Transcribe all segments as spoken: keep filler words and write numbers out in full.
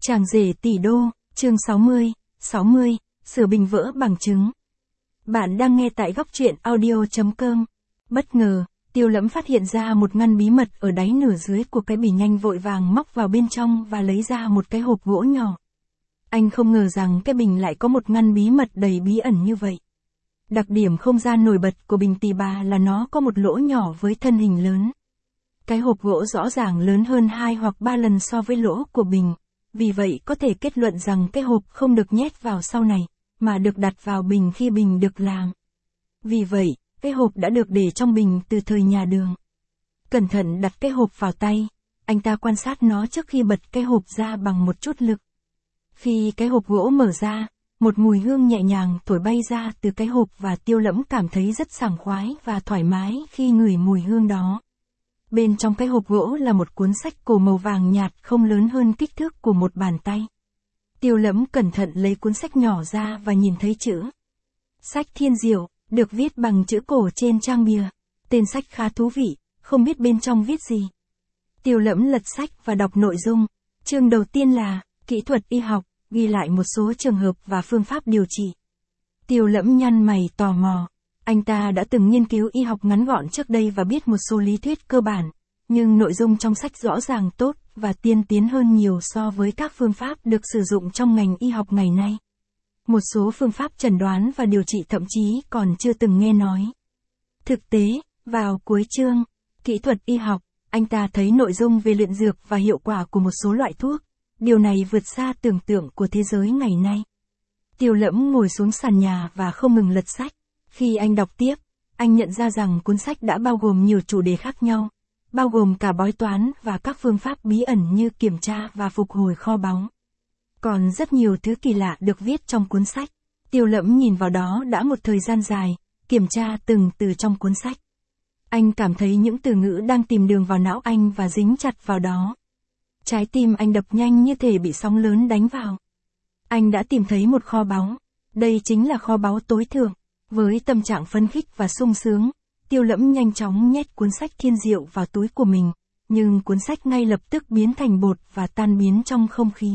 Chàng rể tỷ đô, chương sáu mươi, sáu mươi, sửa bình vỡ bằng chứng. Bạn đang nghe tại góc truyện audio chấm com. Bất ngờ, Tiêu Lẫm phát hiện ra một ngăn bí mật ở đáy nửa dưới của cái bì, nhanh vội vàng móc vào bên trong và lấy ra một cái hộp gỗ nhỏ. Anh không ngờ rằng cái bình lại có một ngăn bí mật đầy bí ẩn như vậy. Đặc điểm không gian nổi bật của bình tỳ bà là nó có một lỗ nhỏ với thân hình lớn. Cái hộp gỗ rõ ràng lớn hơn hai hoặc ba lần so với lỗ của bình. Vì vậy có thể kết luận rằng cái hộp không được nhét vào sau này, mà được đặt vào bình khi bình được làm. Vì vậy, cái hộp đã được để trong bình từ thời nhà Đường. Cẩn thận đặt cái hộp vào tay, anh ta quan sát nó trước khi bật cái hộp ra bằng một chút lực. Khi cái hộp gỗ mở ra, một mùi hương nhẹ nhàng thổi bay ra từ cái hộp và Tiêu Lẫm cảm thấy rất sảng khoái và thoải mái khi ngửi mùi hương đó. Bên trong cái hộp gỗ là một cuốn sách cổ màu vàng nhạt không lớn hơn kích thước của một bàn tay. Tiêu Lẫm cẩn thận lấy cuốn sách nhỏ ra và nhìn thấy chữ Sách Thiên Diệu, được viết bằng chữ cổ trên trang bìa. Tên sách khá thú vị, không biết bên trong viết gì. Tiêu Lẫm lật sách và đọc nội dung. Chương đầu tiên là Kỹ thuật y học, ghi lại một số trường hợp và phương pháp điều trị. Tiêu Lẫm nhăn mày tò mò. Anh ta đã từng nghiên cứu y học ngắn gọn trước đây và biết một số lý thuyết cơ bản, nhưng nội dung trong sách rõ ràng tốt và tiên tiến hơn nhiều so với các phương pháp được sử dụng trong ngành y học ngày nay. Một số phương pháp chẩn đoán và điều trị thậm chí còn chưa từng nghe nói. Thực tế, vào cuối chương, Kỹ thuật y học, anh ta thấy nội dung về luyện dược và hiệu quả của một số loại thuốc. Điều này vượt xa tưởng tượng của thế giới ngày nay. Tiêu Lẫm ngồi xuống sàn nhà và không ngừng lật sách. Khi anh đọc tiếp, anh nhận ra rằng cuốn sách đã bao gồm nhiều chủ đề khác nhau, bao gồm cả bói toán và các phương pháp bí ẩn như kiểm tra và phục hồi kho báu. Còn rất nhiều thứ kỳ lạ được viết trong cuốn sách. Tiêu Lẫm nhìn vào đó đã một thời gian dài, kiểm tra từng từ trong cuốn sách. Anh cảm thấy những từ ngữ đang tìm đường vào não anh và dính chặt vào đó. Trái tim anh đập nhanh như thể bị sóng lớn đánh vào. Anh đã tìm thấy một kho báu. Đây chính là kho báu tối thượng. Với tâm trạng phấn khích và sung sướng, Tiêu Lẫm nhanh chóng nhét cuốn sách Thiên Diệu vào túi của mình, nhưng cuốn sách ngay lập tức biến thành bột và tan biến trong không khí.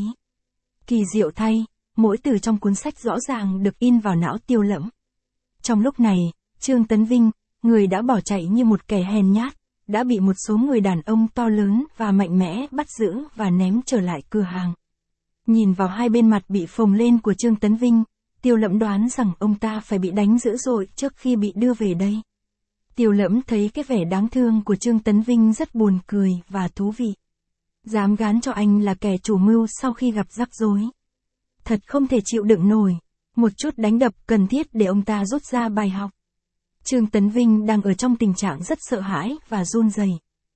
Kỳ diệu thay, mỗi từ trong cuốn sách rõ ràng được in vào não Tiêu Lẫm. Trong lúc này, Trương Tấn Vinh, người đã bỏ chạy như một kẻ hèn nhát, đã bị một số người đàn ông to lớn và mạnh mẽ bắt giữ và ném trở lại cửa hàng. Nhìn vào hai bên mặt bị phồng lên của Trương Tấn Vinh, Tiêu Lẫm đoán rằng ông ta phải bị đánh dữ dội trước khi bị đưa về đây. Tiêu Lẫm thấy cái vẻ đáng thương của Trương Tấn Vinh rất buồn cười và thú vị. Dám gán cho anh là kẻ chủ mưu sau khi gặp rắc rối. Thật không thể chịu đựng nổi, một chút đánh đập cần thiết để ông ta rút ra bài học. Trương Tấn Vinh đang ở trong tình trạng rất sợ hãi và run rẩy.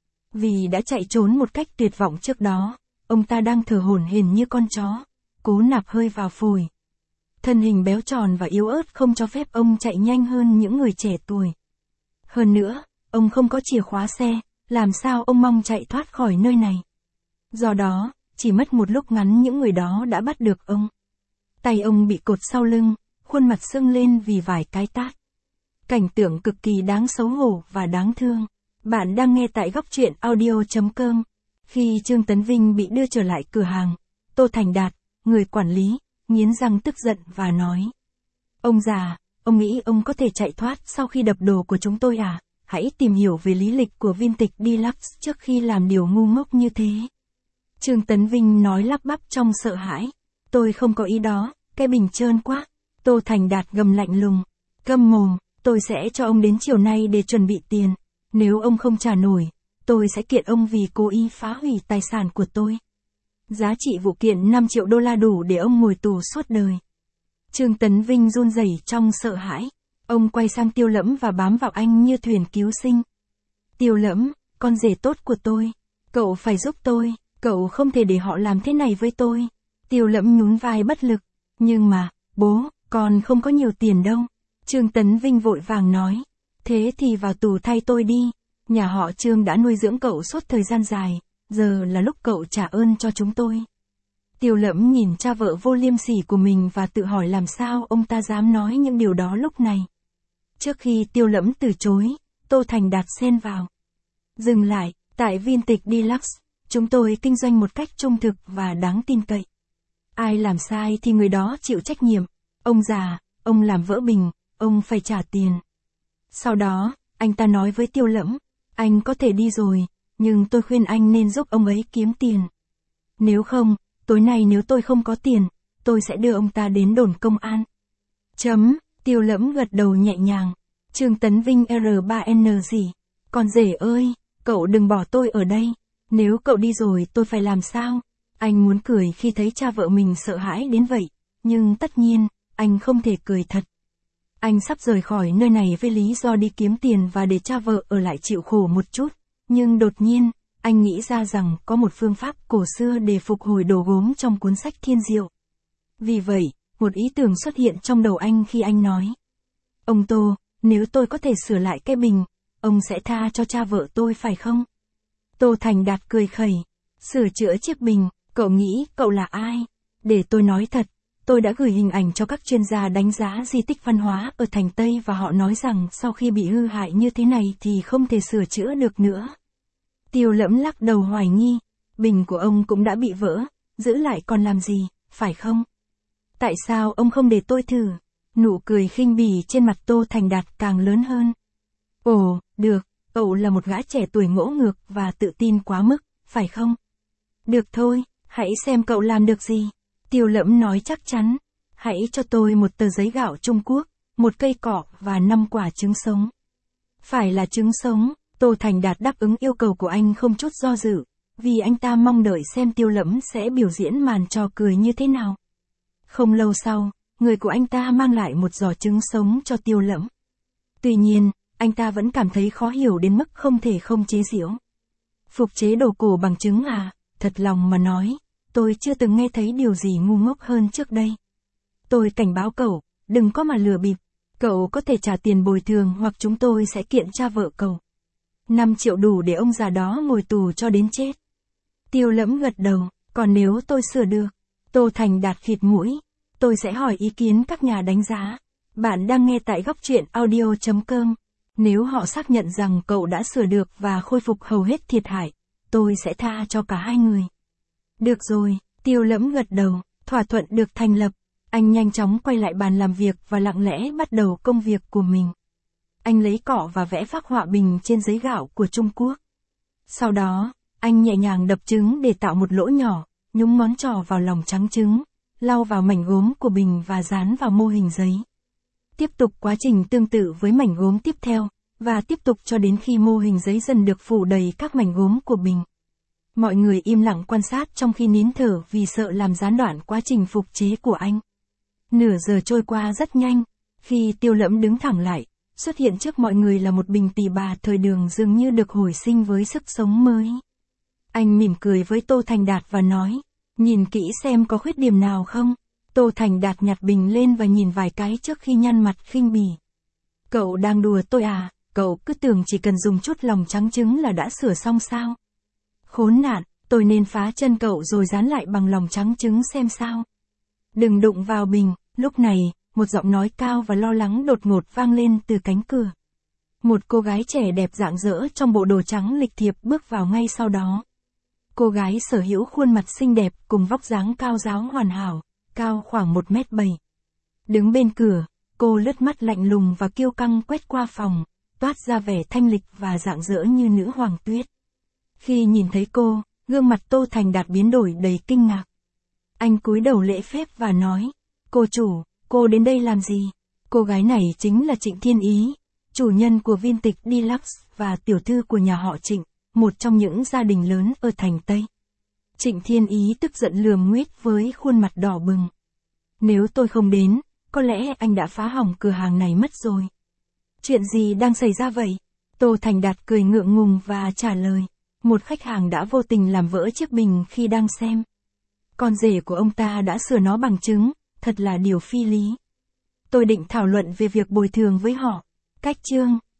Vì đã chạy trốn một cách tuyệt vọng trước đó, ông ta đang thở hổn hển như con chó, cố nạp hơi vào phổi. Thân hình béo tròn và yếu ớt không cho phép ông chạy nhanh hơn những người trẻ tuổi. Hơn nữa, ông không có chìa khóa xe, làm sao ông mong chạy thoát khỏi nơi này. Do đó, chỉ mất một lúc ngắn những người đó đã bắt được ông. Tay ông bị cột sau lưng, khuôn mặt sưng lên vì vài cái tát. Cảnh tượng cực kỳ đáng xấu hổ và đáng thương. Bạn đang nghe tại góc truyện audio chấm com. Khi Trương Tấn Vinh bị đưa trở lại cửa hàng, Tô Thành Đạt, người quản lý, nghiến răng tức giận và nói. Ông già, ông nghĩ ông có thể chạy thoát sau khi đập đồ của chúng tôi à? Hãy tìm hiểu về lý lịch của Vintage Deluxe trước khi làm điều ngu ngốc như thế. Trương Tấn Vinh nói lắp bắp trong sợ hãi. Tôi không có ý đó, cái bình trơn quá. Tô Thành Đạt gầm lạnh lùng. Câm mồm, tôi sẽ cho ông đến chiều nay để chuẩn bị tiền. Nếu ông không trả nổi, tôi sẽ kiện ông vì cố ý phá hủy tài sản của tôi. Giá trị vụ kiện năm triệu đô la đủ để ông ngồi tù suốt đời. Trương Tấn Vinh run rẩy trong sợ hãi. Ông quay sang Tiêu Lẫm và bám vào anh như thuyền cứu sinh. Tiêu Lẫm, con rể tốt của tôi. Cậu phải giúp tôi, cậu không thể để họ làm thế này với tôi. Tiêu Lẫm nhún vai bất lực. Nhưng mà, bố, con không có nhiều tiền đâu. Trương Tấn Vinh vội vàng nói. Thế thì vào tù thay tôi đi. Nhà họ Trương đã nuôi dưỡng cậu suốt thời gian dài. Giờ là lúc cậu trả ơn cho chúng tôi. Tiêu Lẫm nhìn cha vợ vô liêm sỉ của mình và tự hỏi làm sao ông ta dám nói những điều đó lúc này. Trước khi Tiêu Lẫm từ chối, Tô Thành Đạt xen vào. Dừng lại, tại Vintage Deluxe, chúng tôi kinh doanh một cách trung thực và đáng tin cậy. Ai làm sai thì người đó chịu trách nhiệm. Ông già, ông làm vỡ bình, ông phải trả tiền. Sau đó, anh ta nói với Tiêu Lẫm, anh có thể đi rồi, nhưng tôi khuyên anh nên giúp ông ấy kiếm tiền. Nếu không, tối nay nếu tôi không có tiền, tôi sẽ đưa ông ta đến đồn công an. Chấm, Tiêu Lẫm gật đầu nhẹ nhàng. Trương Tấn Vinh R ba N gì? Con rể ơi, cậu đừng bỏ tôi ở đây. Nếu cậu đi rồi tôi phải làm sao? Anh muốn cười khi thấy cha vợ mình sợ hãi đến vậy, nhưng tất nhiên, anh không thể cười thật. Anh sắp rời khỏi nơi này với lý do đi kiếm tiền và để cha vợ ở lại chịu khổ một chút. Nhưng đột nhiên, anh nghĩ ra rằng có một phương pháp cổ xưa để phục hồi đồ gốm trong cuốn sách Thiên Diệu. Vì vậy, một ý tưởng xuất hiện trong đầu anh khi anh nói. Ông Tô, nếu tôi có thể sửa lại cái bình, ông sẽ tha cho cha vợ tôi phải không? Tô Thành Đạt cười khẩy. Sửa chữa chiếc bình, cậu nghĩ cậu là ai? Để tôi nói thật, tôi đã gửi hình ảnh cho các chuyên gia đánh giá di tích văn hóa ở thành Tây và họ nói rằng sau khi bị hư hại như thế này thì không thể sửa chữa được nữa. Tiêu Lẫm lắc đầu hoài nghi, bình của ông cũng đã bị vỡ, giữ lại còn làm gì, phải không? Tại sao ông không để tôi thử? Nụ cười khinh bỉ trên mặt Tô Thành Đạt càng lớn hơn. Ồ, được, cậu là một gã trẻ tuổi ngỗ ngược và tự tin quá mức, phải không? Được thôi, hãy xem cậu làm được gì. Tiêu Lẫm nói chắc chắn. Hãy cho tôi một tờ giấy gạo Trung Quốc, một cây cọ và năm quả trứng sống. Phải là trứng sống, Tô Thành Đạt đáp ứng yêu cầu của anh không chút do dự, vì anh ta mong đợi xem Tiêu Lẫm sẽ biểu diễn màn trò cười như thế nào. Không lâu sau, người của anh ta mang lại một giỏ trứng sống cho Tiêu Lẫm. Tuy nhiên, anh ta vẫn cảm thấy khó hiểu đến mức không thể không chế giễu. Phục chế đồ cổ bằng trứng à, thật lòng mà nói, tôi chưa từng nghe thấy điều gì ngu ngốc hơn trước đây. Tôi cảnh báo cậu, đừng có mà lừa bịp, cậu có thể trả tiền bồi thường hoặc chúng tôi sẽ kiện cha vợ cậu. năm triệu đủ để ông già đó ngồi tù cho đến chết. Tiêu Lẫm gật đầu, còn nếu tôi sửa được, Tô Thành Đạt khịt mũi, tôi sẽ hỏi ý kiến các nhà đánh giá. Bạn đang nghe tại góc truyện audio chấm com. Nếu họ xác nhận rằng cậu đã sửa được và khôi phục hầu hết thiệt hại, tôi sẽ tha cho cả hai người. Được rồi, Tiêu Lẫm gật đầu, thỏa thuận được thành lập. Anh nhanh chóng quay lại bàn làm việc và lặng lẽ bắt đầu công việc của mình. Anh lấy cọ và vẽ phác họa bình trên giấy gạo của Trung Quốc. Sau đó, anh nhẹ nhàng đập trứng để tạo một lỗ nhỏ, nhúng ngón trỏ vào lòng trắng trứng, lau vào mảnh gốm của bình và dán vào mô hình giấy. Tiếp tục quá trình tương tự với mảnh gốm tiếp theo, và tiếp tục cho đến khi mô hình giấy dần được phủ đầy các mảnh gốm của bình. Mọi người im lặng quan sát trong khi nín thở vì sợ làm gián đoạn quá trình phục chế của anh. Nửa giờ trôi qua rất nhanh, khi Tiêu Lẫm đứng thẳng lại, xuất hiện trước mọi người là một bình tỳ bà thời Đường dường như được hồi sinh với sức sống mới. Anh mỉm cười với Tô Thành Đạt và nói, nhìn kỹ xem có khuyết điểm nào không. Tô Thành Đạt nhặt bình lên và nhìn vài cái trước khi nhăn mặt khinh bỉ. Cậu đang đùa tôi à, cậu cứ tưởng chỉ cần dùng chút lòng trắng trứng là đã sửa xong sao? Khốn nạn, tôi nên phá chân cậu rồi dán lại bằng lòng trắng trứng xem sao. Đừng đụng vào bình. Lúc này, một giọng nói cao và lo lắng đột ngột vang lên từ cánh cửa. Một cô gái trẻ đẹp rạng rỡ trong bộ đồ trắng lịch thiệp bước vào ngay sau đó. Cô gái sở hữu khuôn mặt xinh đẹp cùng vóc dáng cao ráo hoàn hảo, cao khoảng một mét bảy. Đứng bên cửa, cô lướt mắt lạnh lùng và kiêu căng quét qua phòng, toát ra vẻ thanh lịch và rạng rỡ như nữ hoàng tuyết. Khi nhìn thấy cô, gương mặt Tô Thành Đạt biến đổi đầy kinh ngạc. Anh cúi đầu lễ phép và nói, cô chủ, cô đến đây làm gì? Cô gái này chính là Trịnh Thiên Ý, chủ nhân của Vintage Deluxe và tiểu thư của nhà họ Trịnh, một trong những gia đình lớn ở thành Tây. Trịnh Thiên Ý tức giận lườm nguýt với khuôn mặt đỏ bừng. Nếu tôi không đến, có lẽ anh đã phá hỏng cửa hàng này mất rồi. Chuyện gì đang xảy ra vậy? Tô Thành Đạt cười ngượng ngùng và trả lời. Một khách hàng đã vô tình làm vỡ chiếc bình khi đang xem. Con rể của ông ta đã sửa nó bằng trứng, thật là điều phi lý. Tôi định thảo luận về việc bồi thường với họ. Cách chương.